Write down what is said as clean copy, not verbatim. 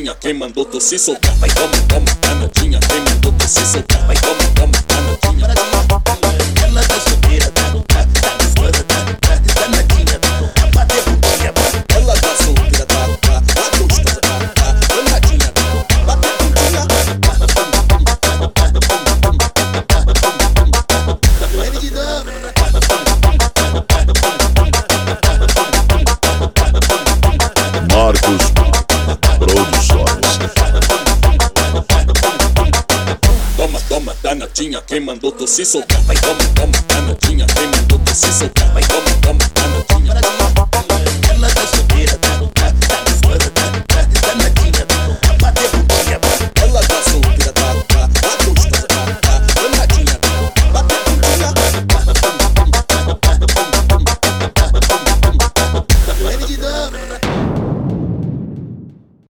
danadinha, quem mandou tu se soltar? Vai, toma, toma, danadinha, quem mandou tu se soltar? Vai, toma, toma, danadinha. Ela tá solteira, tá no carro, tá gostosa, tá no carro, danadinha, tá no carro, bater bundinha. Ela tá solteira, tá no carro, tá gostosa, tá no carro, danadinha, tá no carro, bater bundinha. Marcos Produções. Toma, toma, danadinha, quem mandou tu se soltar? Vai, toma,